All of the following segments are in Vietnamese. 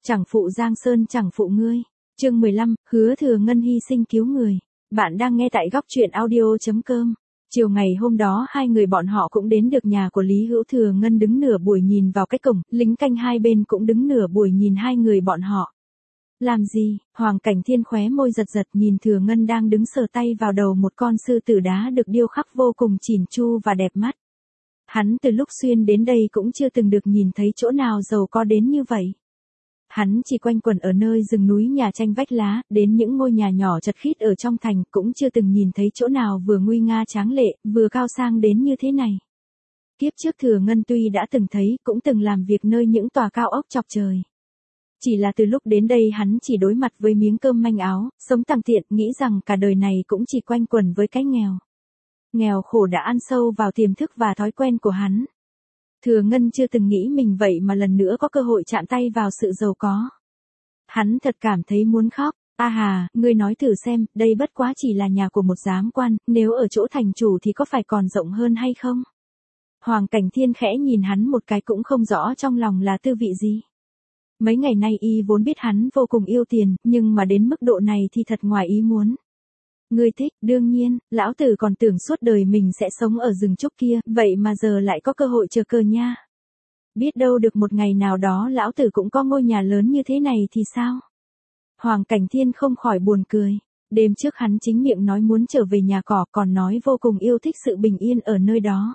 Chẳng phụ Giang Sơn chẳng phụ ngươi. Chương 15, Hứa Thừa Ngân hy sinh cứu người. Bạn đang nghe tại góc truyện audio.com. Chiều ngày hôm đó hai người bọn họ cũng đến được nhà của Lý Hữu Thừa Ngân, đứng nửa buổi nhìn vào cái cổng, lính canh hai bên cũng đứng nửa buổi nhìn hai người bọn họ. Làm gì? Hoàng Cảnh Thiên khóe môi giật giật nhìn Thừa Ngân đang đứng sờ tay vào đầu một con sư tử đá được điêu khắc vô cùng chỉn chu và đẹp mắt. Hắn từ lúc xuyên đến đây cũng chưa từng được nhìn thấy chỗ nào giàu có đến như vậy. Hắn chỉ quanh quẩn ở nơi rừng núi nhà tranh vách lá, đến những ngôi nhà nhỏ chật khít ở trong thành, cũng chưa từng nhìn thấy chỗ nào vừa nguy nga tráng lệ, vừa cao sang đến như thế này. Kiếp trước Thừa Ngân tuy đã từng thấy, cũng từng làm việc nơi những tòa cao ốc chọc trời. Chỉ là từ lúc đến đây hắn chỉ đối mặt với miếng cơm manh áo, sống tàng tiện, nghĩ rằng cả đời này cũng chỉ quanh quẩn với cái nghèo. Nghèo khổ đã ăn sâu vào tiềm thức và thói quen của hắn. Thừa Ngân chưa từng nghĩ mình vậy mà lần nữa có cơ hội chạm tay vào sự giàu có. Hắn thật cảm thấy muốn khóc. A hà, ngươi nói thử xem, đây bất quá chỉ là nhà của một giám quan, nếu ở chỗ thành chủ thì có phải còn rộng hơn hay không? Hoàng Cảnh Thiên khẽ nhìn hắn một cái, cũng không rõ trong lòng là tư vị gì. Mấy ngày nay y vốn biết hắn vô cùng yêu tiền, nhưng mà đến mức độ này thì thật ngoài ý muốn. Ngươi thích, đương nhiên, lão tử còn tưởng suốt đời mình sẽ sống ở rừng trúc kia, vậy mà giờ lại có cơ hội chờ cờ nha. Biết đâu được một ngày nào đó lão tử cũng có ngôi nhà lớn như thế này thì sao? Hoàng Cảnh Thiên không khỏi buồn cười. Đêm trước hắn chính miệng nói muốn trở về nhà cỏ, còn nói vô cùng yêu thích sự bình yên ở nơi đó.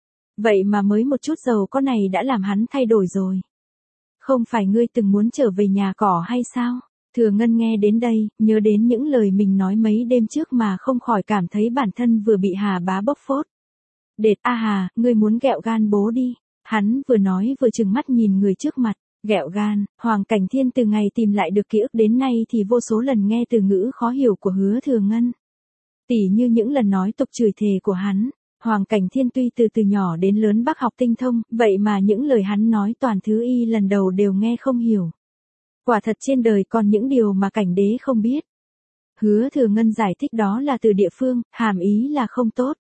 Vậy mà mới một chút giàu có này đã làm hắn thay đổi rồi. Không phải ngươi từng muốn trở về nhà cỏ hay sao? Thừa Ngân nghe đến đây, nhớ đến những lời mình nói mấy đêm trước mà không khỏi cảm thấy bản thân vừa bị Hà Bá bóc phốt. Đệt, a hà, ngươi muốn ghẹo gan bố đi. Hắn vừa nói vừa trừng mắt nhìn người trước mặt. Ghẹo gan. Hoàng Cảnh Thiên từ ngày tìm lại được ký ức đến nay thì vô số lần nghe từ ngữ khó hiểu của Hứa Thừa Ngân. Tỉ như những lần nói tục chửi thề của hắn. Hoàng Cảnh Thiên tuy từ nhỏ đến lớn bác học tinh thông, vậy mà những lời hắn nói toàn thứ y lần đầu đều nghe không hiểu. Quả thật trên đời còn những điều mà cảnh đế không biết. Hứa Thừa Ngân giải thích đó là từ địa phương, hàm ý là không tốt.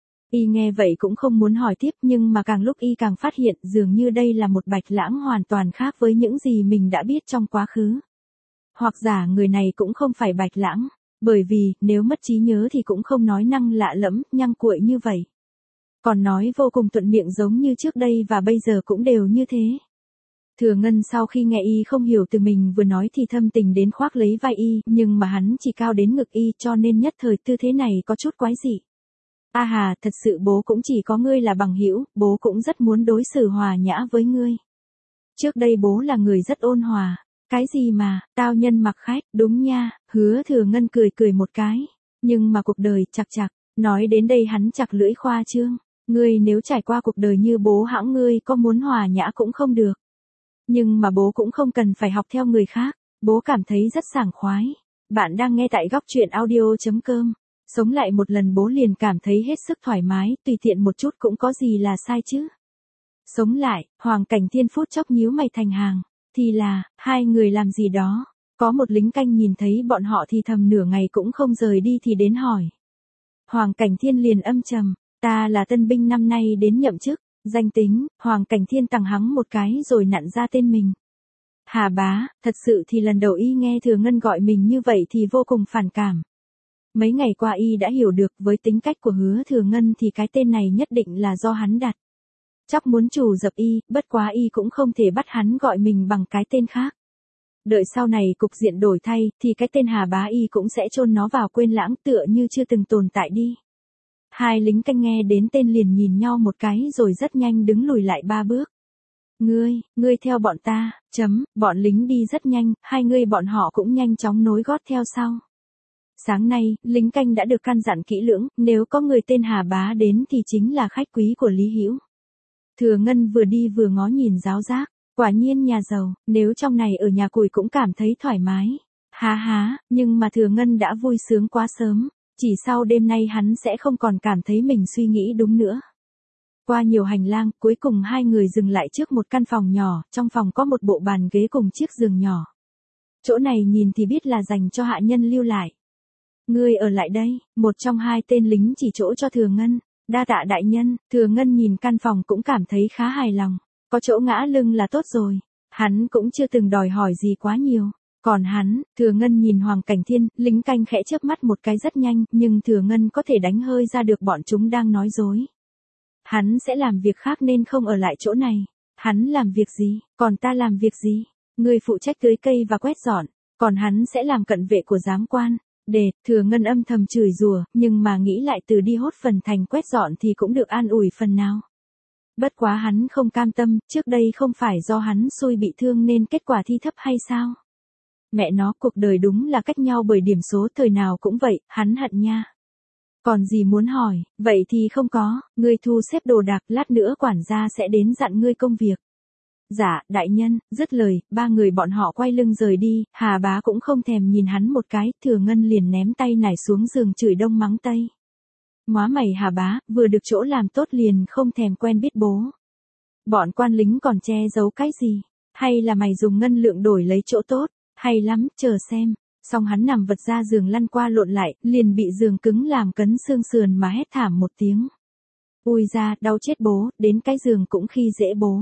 Y nghe vậy cũng không muốn hỏi tiếp, nhưng mà càng lúc y càng phát hiện dường như đây là một Bạch Lãng hoàn toàn khác với những gì mình đã biết trong quá khứ. Hoặc giả người này cũng không phải Bạch Lãng, bởi vì nếu mất trí nhớ thì cũng không nói năng lạ lẫm, nhăng cuội như vậy. Còn nói vô cùng thuận miệng giống như trước đây và bây giờ cũng đều như thế. Thừa Ngân sau khi nghe y không hiểu từ mình vừa nói thì thâm tình đến khoác lấy vai y, nhưng mà hắn chỉ cao đến ngực y cho nên nhất thời tư thế này có chút quái dị. A hà, thật sự bố cũng chỉ có ngươi là bằng hữu, bố cũng rất muốn đối xử hòa nhã với ngươi. Trước đây bố là người rất ôn hòa. Cái gì mà, tao nhân mặc khách, đúng nha. Hứa Thừa Ngân cười một cái. Nhưng mà cuộc đời chạc chạc, nói đến đây hắn chặt lưỡi khoa trương. Ngươi nếu trải qua cuộc đời như bố hãng ngươi có muốn hòa nhã cũng không được. Nhưng mà bố cũng không cần phải học theo người khác, bố cảm thấy rất sảng khoái. Bạn đang nghe tại góc truyện audio.com. Sống lại một lần bố liền cảm thấy hết sức thoải mái, tùy tiện một chút cũng có gì là sai chứ. Sống lại, Hoàng Cảnh Thiên phút chốc nhíu mày thành hàng. Thì là, hai người làm gì đó. Có một lính canh nhìn thấy bọn họ thì thầm nửa ngày cũng không rời đi thì đến hỏi. Hoàng Cảnh Thiên liền âm trầm, ta là tân binh năm nay đến nhậm chức. Danh tính, Hoàng Cảnh Thiên tằng hắng một cái rồi nặn ra tên mình. Hà Bá, thật sự thì lần đầu y nghe Thừa Ngân gọi mình như vậy thì vô cùng phản cảm. Mấy ngày qua y đã hiểu được với tính cách của Hứa Thừa Ngân thì cái tên này nhất định là do hắn đặt. Chắc muốn chủ dập y, bất quá y cũng không thể bắt hắn gọi mình bằng cái tên khác. Đợi sau này cục diện đổi thay thì cái tên Hà Bá y cũng sẽ chôn nó vào quên lãng tựa như chưa từng tồn tại đi. Hai lính canh nghe đến tên liền nhìn nhau một cái rồi rất nhanh đứng lùi lại 3 bước. Ngươi theo bọn ta, bọn lính đi rất nhanh, hai người bọn họ cũng nhanh chóng nối gót theo sau. Sáng nay, lính canh đã được căn dặn kỹ lưỡng, nếu có người tên Hà Bá đến thì chính là khách quý của Lý Hữu. Thừa Ngân vừa đi vừa ngó nhìn giáo giác, quả nhiên nhà giàu, nếu trong này ở nhà cùi cũng cảm thấy thoải mái. Há, nhưng mà Thừa Ngân đã vui sướng quá sớm. Chỉ sau đêm nay hắn sẽ không còn cảm thấy mình suy nghĩ đúng nữa. Qua nhiều hành lang, cuối cùng hai người dừng lại trước một căn phòng nhỏ, trong phòng có một bộ bàn ghế cùng chiếc giường nhỏ. Chỗ này nhìn thì biết là dành cho hạ nhân lưu lại. Ngươi ở lại đây, một trong hai tên lính chỉ chỗ cho Thừa Ngân. Đa tạ đại nhân. Thừa Ngân nhìn căn phòng cũng cảm thấy khá hài lòng. Có chỗ ngã lưng là tốt rồi. Hắn cũng chưa từng đòi hỏi gì quá nhiều. Còn hắn, Thừa Ngân nhìn Hoàng Cảnh Thiên, lính canh khẽ chớp mắt một cái rất nhanh, nhưng Thừa Ngân có thể đánh hơi ra được bọn chúng đang nói dối. Hắn sẽ làm việc khác nên không ở lại chỗ này. Hắn làm việc gì, còn ta làm việc gì? Ngươi phụ trách tưới cây và quét dọn, còn hắn sẽ làm cận vệ của giám quan. Thừa Ngân âm thầm chửi rủa, nhưng mà nghĩ lại từ đi hốt phần thành quét dọn thì cũng được an ủi phần nào. Bất quá hắn không cam tâm, trước đây không phải do hắn xui bị thương nên kết quả thi thấp hay sao? Mẹ nó, cuộc đời đúng là cách nhau bởi điểm số, thời nào cũng vậy, hắn hận nha. Còn gì muốn hỏi, vậy thì không có, ngươi thu xếp đồ đạc, lát nữa quản gia sẽ đến dặn ngươi công việc. Dạ, đại nhân, dứt lời, ba người bọn họ quay lưng rời đi, Hà Bá cũng không thèm nhìn hắn một cái, Thừa Ngân liền ném tay nải xuống giường chửi đông mắng tây. Móa mày Hà Bá, vừa được chỗ làm tốt liền không thèm quen biết bố. Bọn quan lính còn che giấu cái gì? Hay là mày dùng ngân lượng đổi lấy chỗ tốt? Hay lắm, chờ xem. Xong hắn nằm vật ra giường lăn qua lộn lại, liền bị giường cứng làm cấn xương sườn mà hét thảm một tiếng. Ui ra, đau chết bố, đến cái giường cũng khi dễ bố.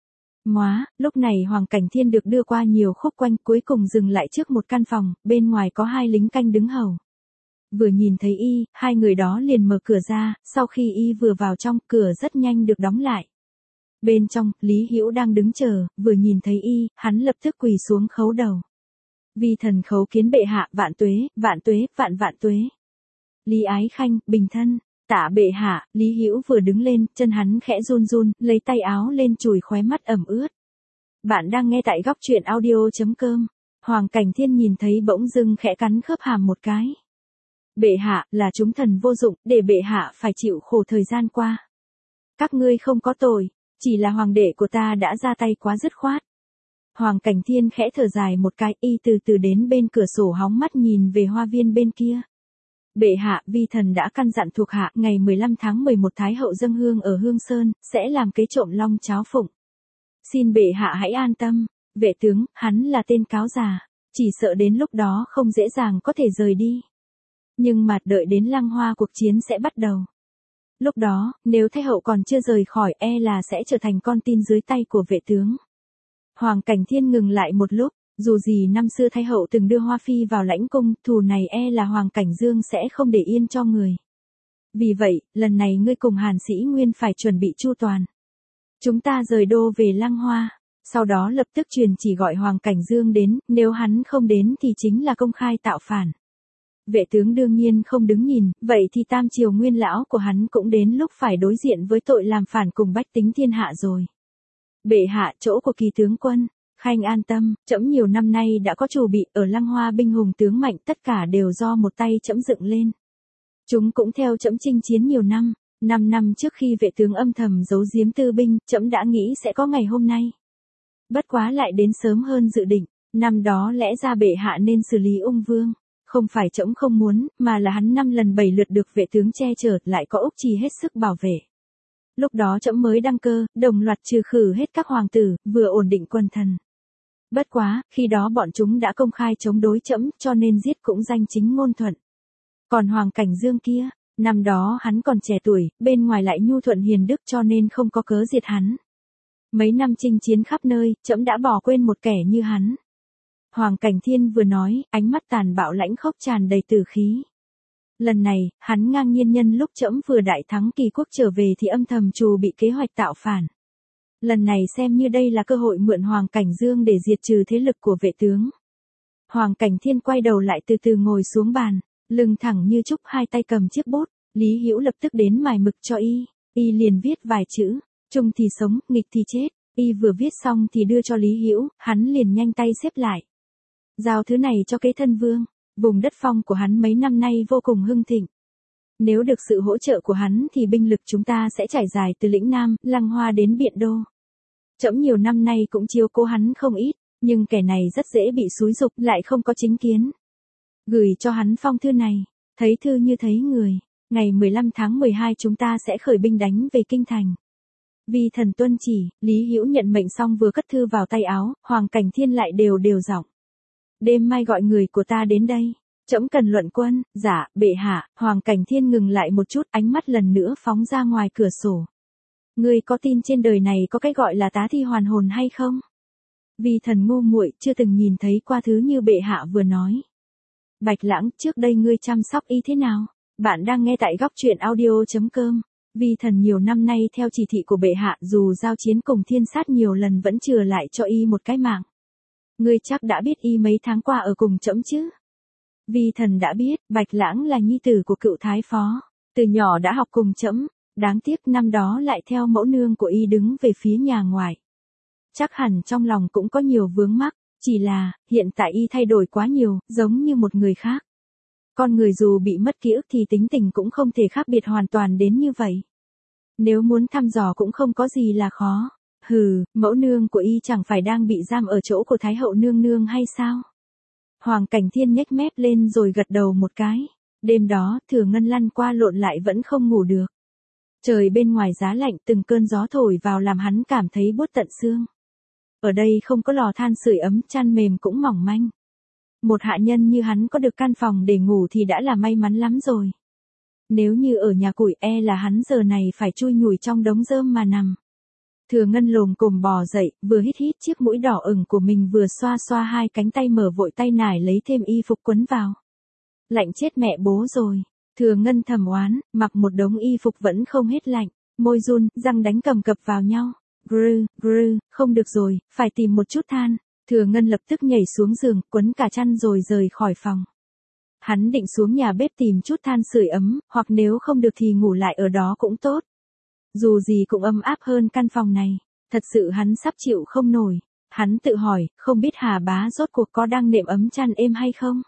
Móa, lúc này Hoàng Cảnh Thiên được đưa qua nhiều khúc quanh, cuối cùng dừng lại trước một căn phòng, bên ngoài có hai lính canh đứng hầu. Vừa nhìn thấy y, hai người đó liền mở cửa ra, sau khi y vừa vào trong, cửa rất nhanh được đóng lại. Bên trong, Lý Hữu đang đứng chờ, vừa nhìn thấy y, hắn lập tức quỳ xuống khấu đầu. Vi thần khấu kiến bệ hạ, vạn tuế, vạn tuế, vạn vạn tuế. Lý Ái Khanh, bình thân. Tạ bệ hạ, Lý Hữu vừa đứng lên, chân hắn khẽ run run, lấy tay áo lên chùi khóe mắt ẩm ướt. Bạn đang nghe tại góc truyện audio.com. Hoàng Cảnh Thiên nhìn thấy bỗng dưng khẽ cắn khớp hàm một cái. Bệ hạ, là chúng thần vô dụng, để bệ hạ phải chịu khổ thời gian qua. Các ngươi không có tội, chỉ là hoàng đệ của ta đã ra tay quá dứt khoát. Hoàng Cảnh Thiên khẽ thở dài một cái, y từ từ đến bên cửa sổ hóng mắt nhìn về hoa viên bên kia. Bệ hạ, vi thần đã căn dặn thuộc hạ, ngày 15 tháng 11 Thái hậu dâng hương ở Hương Sơn, sẽ làm kế trộm long cháo phụng. Xin bệ hạ hãy an tâm, vệ tướng, hắn là tên cáo già, chỉ sợ đến lúc đó không dễ dàng có thể rời đi. Nhưng mà đợi đến Lăng Hoa cuộc chiến sẽ bắt đầu. Lúc đó, nếu Thái hậu còn chưa rời khỏi, là sẽ trở thành con tin dưới tay của vệ tướng. Hoàng Cảnh Thiên ngừng lại một lúc, dù gì năm xưa Thái hậu từng đưa Hoa Phi vào lãnh cung, thù này là Hoàng Cảnh Dương sẽ không để yên cho người. Vì vậy, lần này ngươi cùng Hàn Sĩ Nguyên phải chuẩn bị chu toàn. Chúng ta rời đô về Lăng Hoa, sau đó lập tức truyền chỉ gọi Hoàng Cảnh Dương đến, nếu hắn không đến thì chính là công khai tạo phản. Vệ tướng đương nhiên không đứng nhìn, vậy thì tam triều nguyên lão của hắn cũng đến lúc phải đối diện với tội làm phản cùng bách tính thiên hạ rồi. Bệ hạ, chỗ của Kỳ tướng quân, Khanh an tâm, trẫm nhiều năm nay đã có chủ bị, ở Lăng Hoa binh hùng tướng mạnh, tất cả đều do một tay trẫm dựng lên. Chúng cũng theo trẫm chinh chiến nhiều năm, 5 năm trước khi vệ tướng âm thầm giấu giếm tư binh, trẫm đã nghĩ sẽ có ngày hôm nay. Bất quá lại đến sớm hơn dự định, năm đó lẽ ra bệ hạ nên xử lý Ung Vương. Không phải trẫm không muốn, mà là hắn 5 lần 7 lượt được vệ tướng che chở, lại có Úc Trì hết sức bảo vệ. Lúc đó trẫm mới đăng cơ, đồng loạt trừ khử hết các hoàng tử, vừa ổn định quân thần. Bất quá, khi đó bọn chúng đã công khai chống đối trẫm, cho nên giết cũng danh chính ngôn thuận. Còn Hoàng Cảnh Dương kia, năm đó hắn còn trẻ tuổi, bên ngoài lại nhu thuận hiền đức, cho nên không có cớ diệt hắn. Mấy năm chinh chiến khắp nơi, trẫm đã bỏ quên một kẻ như hắn. Hoàng Cảnh Thiên vừa nói, ánh mắt tàn bạo lãnh khốc tràn đầy tử khí. Lần này, hắn ngang nhiên nhân lúc trẫm vừa đại thắng Kỳ quốc trở về thì âm thầm trù bị kế hoạch tạo phản. Lần này xem như đây là cơ hội mượn Hoàng Cảnh Dương để diệt trừ thế lực của vệ tướng. Hoàng Cảnh Thiên quay đầu lại từ từ ngồi xuống bàn, lưng thẳng như trúc, hai tay cầm chiếc bút, Lý Hữu lập tức đến mài mực cho y liền viết vài chữ, trung thì sống, nghịch thì chết, y vừa viết xong thì đưa cho Lý Hữu, hắn liền nhanh tay xếp lại. Giao thứ này cho kế thân vương, vùng đất phong của hắn mấy năm nay vô cùng hưng thịnh. Nếu được sự hỗ trợ của hắn thì binh lực chúng ta sẽ trải dài từ lĩnh Nam, Lăng Hoa đến Biện Đô. Trẫm nhiều năm nay cũng chiếu cố hắn không ít, nhưng kẻ này rất dễ bị xúi giục, lại không có chính kiến. Gửi cho hắn phong thư này, thấy thư như thấy người, ngày 15 tháng 12 chúng ta sẽ khởi binh đánh về kinh thành. Vi thần tuân chỉ, Lý Hữu nhận mệnh xong vừa cất thư vào tay áo, Hoàng Cảnh Thiên lại đều giọng. Đêm mai gọi người của ta đến đây, trẫm cần luận quân. Dạ, bệ hạ. Hoàng Cảnh Thiên ngừng lại một chút, ánh mắt lần nữa phóng ra ngoài cửa sổ. Ngươi có tin trên đời này có cái gọi là tá thi hoàn hồn hay không? Vi Thần ngu muội, chưa từng nhìn thấy qua thứ như bệ hạ vừa nói. Bạch Lãng, trước đây ngươi chăm sóc y thế nào? Bạn đang nghe tại góc truyện audio.com. Vi Thần nhiều năm nay theo chỉ thị của bệ hạ, dù giao chiến cùng thiên sát nhiều lần vẫn chừa lại cho y một cái mạng. Ngươi chắc đã biết y mấy tháng qua ở cùng trẫm chứ? Vi Thần đã biết, Bạch Lãng là nhi tử của cựu thái phó, từ nhỏ đã học cùng trẫm, đáng tiếc năm đó lại theo mẫu nương của y đứng về phía nhà ngoài. Chắc hẳn trong lòng cũng có nhiều vướng mắc, chỉ là, hiện tại y thay đổi quá nhiều, giống như một người khác. Con người dù bị mất ký ức thì tính tình cũng không thể khác biệt hoàn toàn đến như vậy. Nếu muốn thăm dò cũng không có gì là khó. Hừ, mẫu nương của y chẳng phải đang bị giam ở chỗ của Thái hậu nương nương hay sao? Hoàng Cảnh Thiên nhếch mép lên rồi gật đầu một cái. Đêm đó, Thừa Ngân lăn qua lộn lại vẫn không ngủ được. Trời bên ngoài giá lạnh, từng cơn gió thổi vào làm hắn cảm thấy buốt tận xương. Ở đây không có lò than sưởi ấm, chăn mềm cũng mỏng manh. Một hạ nhân như hắn có được căn phòng để ngủ thì đã là may mắn lắm rồi. Nếu như ở nhà củi là hắn giờ này phải chui nhủi trong đống rơm mà nằm. Thừa Ngân lồm cồm bò dậy, vừa hít hít chiếc mũi đỏ ửng của mình vừa xoa xoa hai cánh tay, mở vội tay nải lấy thêm y phục quấn vào. Lạnh chết mẹ bố rồi. Thừa Ngân thầm oán, mặc một đống y phục vẫn không hết lạnh, môi run, răng đánh cầm cập vào nhau. Grư, không được rồi, phải tìm một chút than. Thừa Ngân lập tức nhảy xuống giường, quấn cả chăn rồi rời khỏi phòng. Hắn định xuống nhà bếp tìm chút than sưởi ấm, hoặc nếu không được thì ngủ lại ở đó cũng tốt. Dù gì cũng ấm áp hơn căn phòng này. Thật sự hắn sắp chịu không nổi. Hắn tự hỏi, không biết Hà Bá rốt cuộc có đang nệm ấm chăn êm hay không?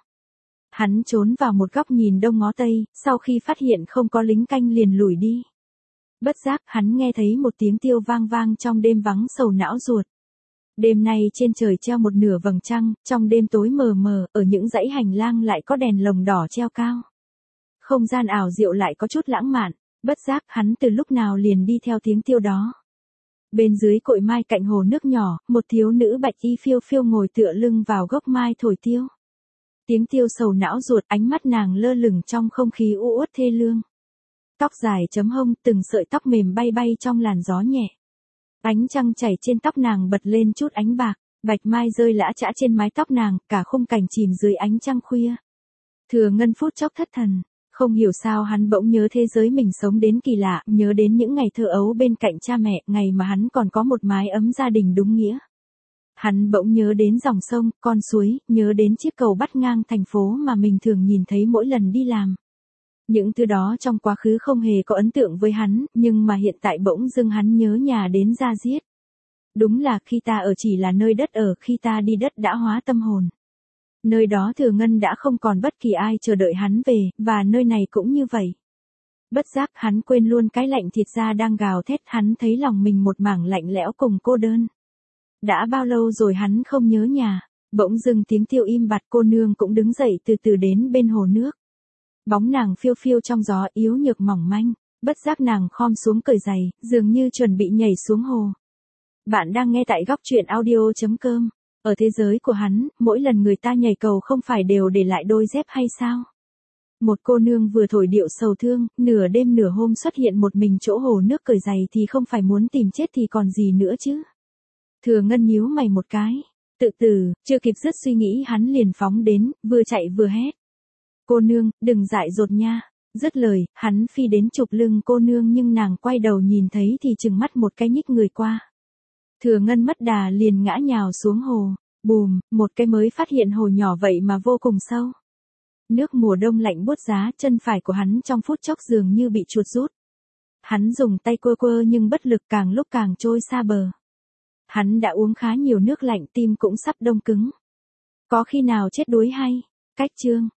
Hắn trốn vào một góc nhìn đông ngó tây, sau khi phát hiện không có lính canh liền lủi đi. Bất giác, hắn nghe thấy một tiếng tiêu vang vang trong đêm vắng sầu não ruột. Đêm nay trên trời treo một nửa vầng trăng, trong đêm tối mờ mờ, ở những dãy hành lang lại có đèn lồng đỏ treo cao. Không gian ảo diệu lại có chút lãng mạn, bất giác hắn từ lúc nào liền đi theo tiếng tiêu đó. Bên dưới cội mai cạnh hồ nước nhỏ, một thiếu nữ bạch y phiêu phiêu ngồi tựa lưng vào gốc mai thổi tiêu. Tiếng tiêu sầu não ruột, ánh mắt nàng lơ lửng trong không khí u uất thê lương. Tóc dài chấm hông, từng sợi tóc mềm bay bay trong làn gió nhẹ. Ánh trăng chảy trên tóc nàng bật lên chút ánh bạc, bạch mai rơi lã chã trên mái tóc nàng, cả khung cảnh chìm dưới ánh trăng khuya. Thừa Ngân phút chốc thất thần, không hiểu sao hắn bỗng nhớ thế giới mình sống đến kỳ lạ, nhớ đến những ngày thơ ấu bên cạnh cha mẹ, ngày mà hắn còn có một mái ấm gia đình đúng nghĩa. Hắn bỗng nhớ đến dòng sông, con suối, nhớ đến chiếc cầu bắt ngang thành phố mà mình thường nhìn thấy mỗi lần đi làm. Những thứ đó trong quá khứ không hề có ấn tượng với hắn, nhưng mà hiện tại bỗng dưng hắn nhớ nhà đến da diết. Đúng là khi ta ở chỉ là nơi đất ở, khi ta đi đất đã hóa tâm hồn. Nơi đó Thừa Ngân đã không còn bất kỳ ai chờ đợi hắn về, và nơi này cũng như vậy. Bất giác hắn quên luôn cái lạnh thịt da đang gào thét, hắn thấy lòng mình một mảng lạnh lẽo cùng cô đơn. Đã bao lâu rồi hắn không nhớ nhà, bỗng dưng tiếng tiêu im bặt, cô nương cũng đứng dậy từ từ đến bên hồ nước. Bóng nàng phiêu phiêu trong gió, yếu nhược mỏng manh, bất giác nàng khom xuống cởi giày, dường như chuẩn bị nhảy xuống hồ. Bạn đang nghe tại góc truyện audio.com. Ở thế giới của hắn, mỗi lần người ta nhảy cầu không phải đều để lại đôi dép hay sao? Một cô nương vừa thổi điệu sầu thương, nửa đêm nửa hôm xuất hiện một mình chỗ hồ nước cởi giày thì không phải muốn tìm chết thì còn gì nữa chứ? Thừa Ngân nhíu mày một cái, tự tử, chưa kịp dứt suy nghĩ hắn liền phóng đến, vừa chạy vừa hét. Cô nương, đừng dại dột nha. Dứt lời, hắn phi đến chụp lưng cô nương nhưng nàng quay đầu nhìn thấy thì trừng mắt một cái nhích người qua. Thừa Ngân mất đà liền ngã nhào xuống hồ, bùm, một cái mới phát hiện hồ nhỏ vậy mà vô cùng sâu. Nước mùa đông lạnh buốt giá, chân phải của hắn trong phút chốc dường như bị chuột rút. Hắn dùng tay quơ quơ nhưng bất lực, càng lúc càng trôi xa bờ. Hắn đã uống khá nhiều nước lạnh, tim cũng sắp đông cứng. Có khi nào chết đuối hay? Cách chương